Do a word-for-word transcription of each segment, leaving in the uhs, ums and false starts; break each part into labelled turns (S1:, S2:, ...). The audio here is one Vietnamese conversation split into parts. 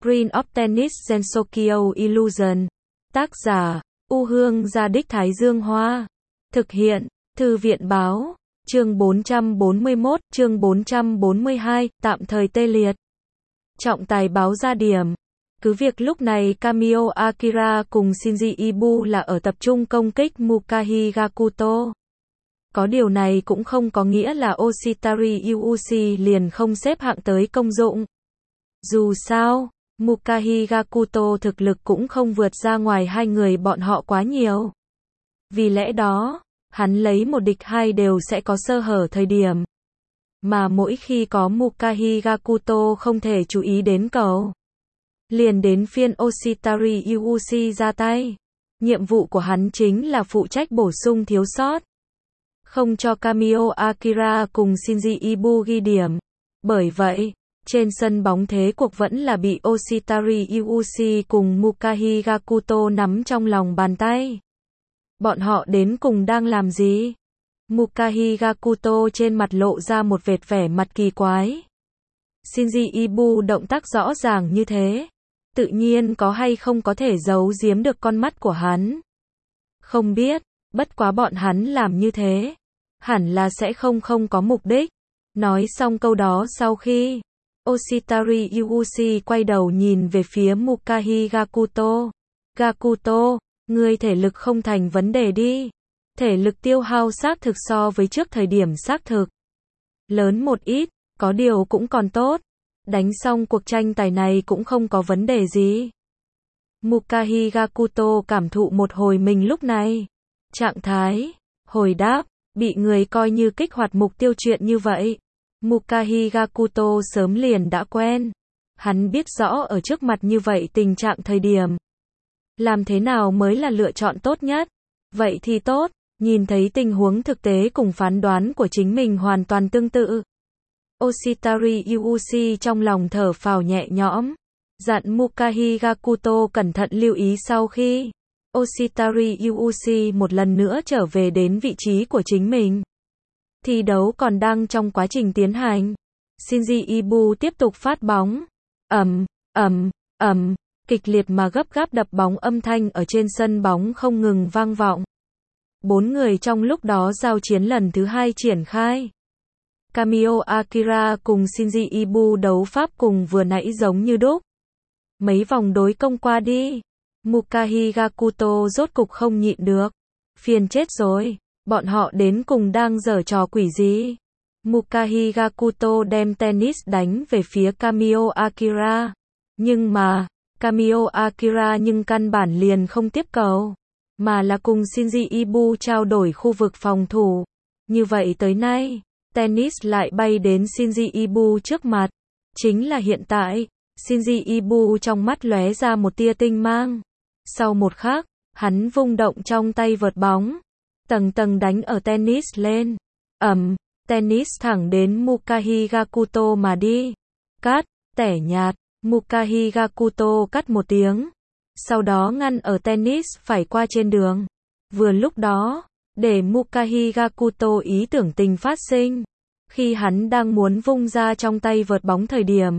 S1: Screen of Tennis Gensokyo Illusion. Tác giả, U Hương Gia Đích Thái Dương Hoa. Thực hiện, Thư viện Báo. Chương bốn trăm bốn mươi mốt, chương bốn trăm bốn mươi hai, tạm thời tê liệt. Trọng tài báo ra điểm. Cứ việc lúc này Kamio Akira cùng Shinji Ibu là ở tập trung công kích Muka Higakuto. Có điều này cũng không có nghĩa là Oshitari Yuuchi liền không xếp hạng tới công dụng. Dù sao, Muka Higakuto thực lực cũng không vượt ra ngoài hai người bọn họ quá nhiều. Vì lẽ đó, hắn lấy một địch hai đều sẽ có sơ hở thời điểm. Mà mỗi khi có Muka Higakuto không thể chú ý đến cậu, liền đến phiên Oshitari Yuuchi ra tay. Nhiệm vụ của hắn chính là phụ trách bổ sung thiếu sót, không cho Kamio Akira cùng Shinji Ibu ghi điểm. Bởi vậy, trên sân bóng thế cuộc vẫn là bị Oshitari Yuuchi cùng Muka Higakuto nắm trong lòng bàn tay. Bọn họ đến cùng đang làm gì? Muka Higakuto trên mặt lộ ra một vệt vẻ mặt kỳ quái. Shinji Ibu động tác rõ ràng như thế, tự nhiên có hay không có thể giấu giếm được con mắt của hắn? Không biết, bất quá bọn hắn làm như thế, hẳn là sẽ không không có mục đích. Nói xong câu đó sau khi, Oshitari Yuuchi quay đầu nhìn về phía Muka Higakuto. Gakuto, ngươi thể lực không thành vấn đề đi. Thể lực tiêu hao xác thực so với trước thời điểm xác thực lớn một ít, có điều cũng còn tốt. Đánh xong cuộc tranh tài này cũng không có vấn đề gì. Muka Higakuto cảm thụ một hồi mình lúc này. Trạng thái, hồi đáp, bị người coi như kích hoạt mục tiêu chuyện như vậy. Muka Higakuto sớm liền đã quen. Hắn biết rõ ở trước mặt như vậy tình trạng thời điểm, làm thế nào mới là lựa chọn tốt nhất. Vậy thì tốt, nhìn thấy tình huống thực tế cùng phán đoán của chính mình hoàn toàn tương tự. Oshitari Yuuchi trong lòng thở phào nhẹ nhõm, dặn Muka Higakuto cẩn thận lưu ý sau khi Oshitari Yuuchi một lần nữa trở về đến vị trí của chính mình. Thi đấu còn đang trong quá trình tiến hành. Shinji Ibu tiếp tục phát bóng. Ầm, ầm, ầm, kịch liệt mà gấp gáp đập bóng âm thanh ở trên sân bóng không ngừng vang vọng. Bốn người trong lúc đó giao chiến lần thứ hai triển khai. Kamio Akira cùng Shinji Ibu đấu pháp cùng vừa nãy giống như đúc. Mấy vòng đối công qua đi, Muka Higakuto rốt cục không nhịn được. Phiền chết rồi, bọn họ đến cùng đang giở trò quỷ gì? Muka Higakuto đem tennis đánh về phía Kamio Akira. Nhưng mà, Kamio Akira nhưng căn bản liền không tiếp cầu, mà là cùng Shinji Ibu trao đổi khu vực phòng thủ. Như vậy tới nay, tennis lại bay đến Shinji Ibu trước mặt. Chính là hiện tại, Shinji Ibu trong mắt lóe ra một tia tinh mang. Sau một khắc, hắn vung động trong tay vợt bóng, tầng tầng đánh ở tennis lên. Ầm, tennis thẳng đến Muka Higakuto mà đi. Cắt, tẻ nhạt, Muka Higakuto cắt một tiếng, sau đó ngăn ở tennis phải qua trên đường. Vừa lúc đó, để Muka Higakuto ý tưởng tình phát sinh. Khi hắn đang muốn vung ra trong tay vợt bóng thời điểm,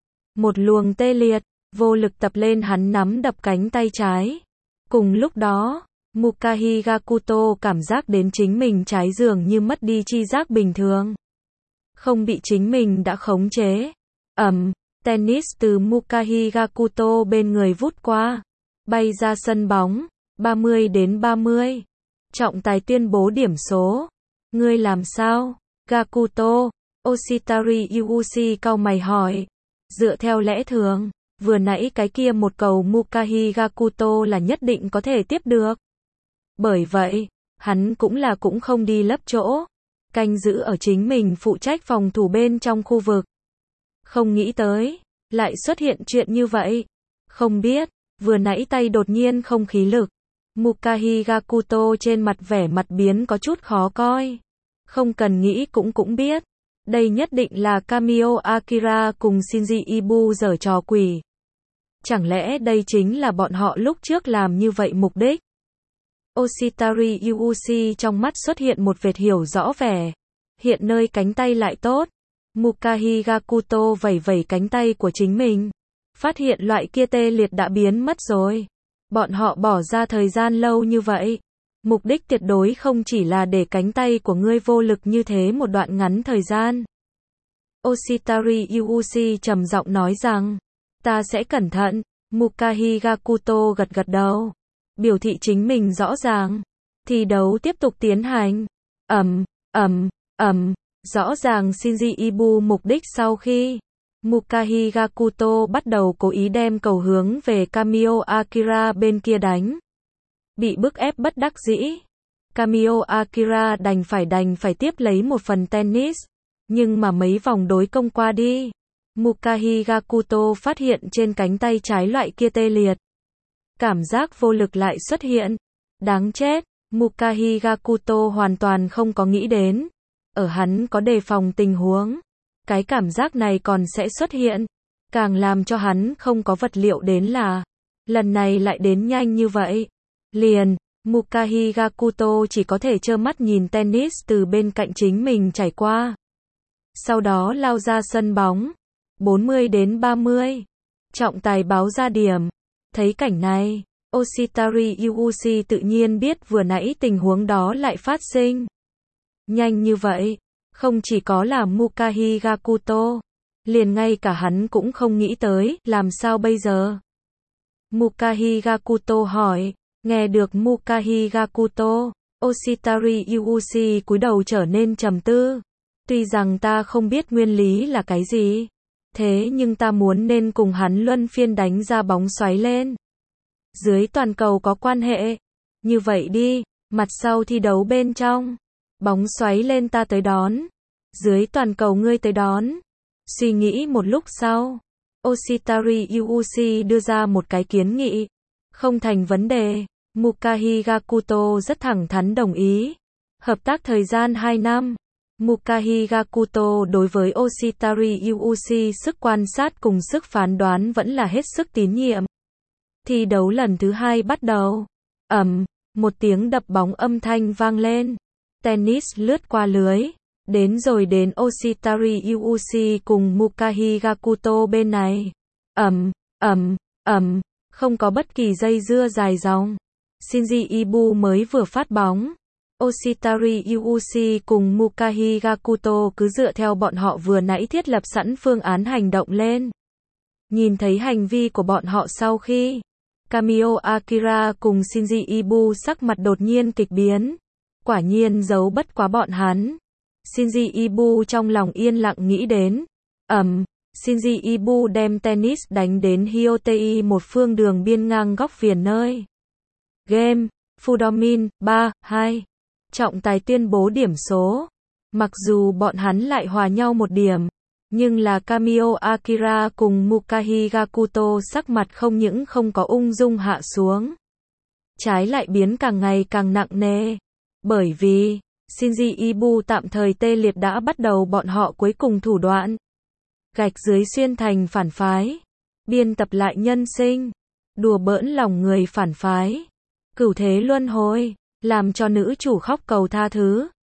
S1: một luồng tê liệt, vô lực tập lên hắn nắm đập cánh tay trái. Cùng lúc đó, Muka Higakuto cảm giác đến chính mình trái dường như mất đi tri giác bình thường, không bị chính mình đã khống chế. Ầm, tennis từ Muka Higakuto bên người vút qua, bay ra sân bóng, ba mươi đến ba mươi. Trọng tài tuyên bố điểm số. Ngươi làm sao, Gakuto? Oshitari Yuuchi cau mày hỏi. Dựa theo lẽ thường, vừa nãy cái kia một cầu Muka Higakuto là nhất định có thể tiếp được. Bởi vậy, hắn cũng là cũng không đi lấp chỗ, canh giữ ở chính mình phụ trách phòng thủ bên trong khu vực. Không nghĩ tới, lại xuất hiện chuyện như vậy. Không biết, vừa nãy tay đột nhiên không khí lực. Muka Higakuto trên mặt vẻ mặt biến có chút khó coi. Không cần nghĩ cũng cũng biết, đây nhất định là Kamio Akira cùng Shinji Ibu giở trò quỷ. Chẳng lẽ đây chính là bọn họ lúc trước làm như vậy mục đích? Oshitari Yuuchi trong mắt xuất hiện một vệt hiểu rõ vẻ. Hiện nơi cánh tay lại tốt. Muka Higakuto vẩy vẩy cánh tay của chính mình. phát hiện loại kia tê liệt đã biến mất rồi. Bọn họ bỏ ra thời gian lâu như vậy. Mục đích tuyệt đối không chỉ là để cánh tay của ngươi vô lực như thế một đoạn ngắn thời gian. Oshitari Yuuchi trầm giọng nói rằng, ta sẽ cẩn thận. Mukahi Gakuto gật gật đầu, biểu thị chính mình rõ ràng. Thi đấu tiếp tục tiến hành. Ầm, ầm, ầm, rõ ràng Shinji Ibu mục đích sau khi Mukahi Gakuto bắt đầu cố ý đem cầu hướng về Kamio Akira bên kia đánh. Bị bức ép bất đắc dĩ, Kamio Akira đành phải đành phải tiếp lấy một phần tennis, nhưng mà mấy vòng đối công qua đi, Mukahi Gakuto phát hiện trên cánh tay trái loại kia tê liệt. Cảm giác vô lực lại xuất hiện. Đáng chết, Mukahi Gakuto hoàn toàn không có nghĩ đến. Ở hắn có đề phòng tình huống, cái cảm giác này còn sẽ xuất hiện. Càng làm cho hắn không có vật liệu đến là, lần này lại đến nhanh như vậy. Liền, Mukahi Gakuto chỉ có thể trơ mắt nhìn tennis từ bên cạnh chính mình chảy qua. Sau đó lao ra sân bóng. bốn mươi đến ba mươi. Trọng tài báo ra điểm. Thấy cảnh này, Oshitari Yuuchi tự nhiên biết vừa nãy tình huống đó lại phát sinh. Nhanh như vậy, không chỉ có là Mukahi Gakuto, liền ngay cả hắn cũng không nghĩ tới, làm sao bây giờ? Mukahi Gakuto hỏi, nghe được Mukahi Gakuto, Oshitari Yuuchi cúi đầu trở nên trầm tư. Tuy rằng ta không biết nguyên lý là cái gì, thế nhưng ta muốn nên cùng hắn luân phiên đánh ra bóng xoáy lên. Dưới toàn cầu có quan hệ. Như vậy đi, mặt sau thi đấu bên trong, bóng xoáy lên ta tới đón, dưới toàn cầu ngươi tới đón. Suy nghĩ một lúc sau, Oshitari Yuuchi đưa ra một cái kiến nghị. Không thành vấn đề, Mukahi Gakuto rất thẳng thắn đồng ý. Hợp tác thời gian hai năm. Mukahi Gakuto đối với Oshitari Yuuchi sức quan sát cùng sức phán đoán vẫn là hết sức tín nhiệm. Thi đấu lần thứ hai bắt đầu. Ầm, một tiếng đập bóng âm thanh vang lên. Tennis lướt qua lưới, đến rồi đến Oshitari Yuuchi cùng Mukahi Gakuto bên này. Ầm, ầm, ầm, không có bất kỳ dây dưa dài dòng. Shinji Ibu mới vừa phát bóng. Oshitari Yuuchi cùng Mukahi Gakuto cứ dựa theo bọn họ vừa nãy thiết lập sẵn phương án hành động lên. Nhìn thấy hành vi của bọn họ sau khi, Kamio Akira cùng Shinji Ibu sắc mặt đột nhiên kịch biến. Quả nhiên giấu bất quá bọn hắn. Shinji Ibu trong lòng yên lặng nghĩ đến. Ầm, Shinji Ibu đem tennis đánh đến Hyotei một phương đường biên ngang góc viền nơi. Game, Fudomin, ba, hai. Trọng tài tuyên bố điểm số. Mặc dù bọn hắn lại hòa nhau một điểm, nhưng là Kamio Akira cùng Mukahi Gakuto sắc mặt không những không có ung dung hạ xuống, trái lại biến càng ngày càng nặng nề. Bởi vì, Shinji Ibu tạm thời tê liệt đã bắt đầu bọn họ cuối cùng thủ đoạn. Gạch dưới xuyên thành phản phái. Biên tập lại nhân sinh. Đùa bỡn lòng người phản phái. Cửu thế luân hồi. Làm cho nữ chủ khóc cầu tha thứ.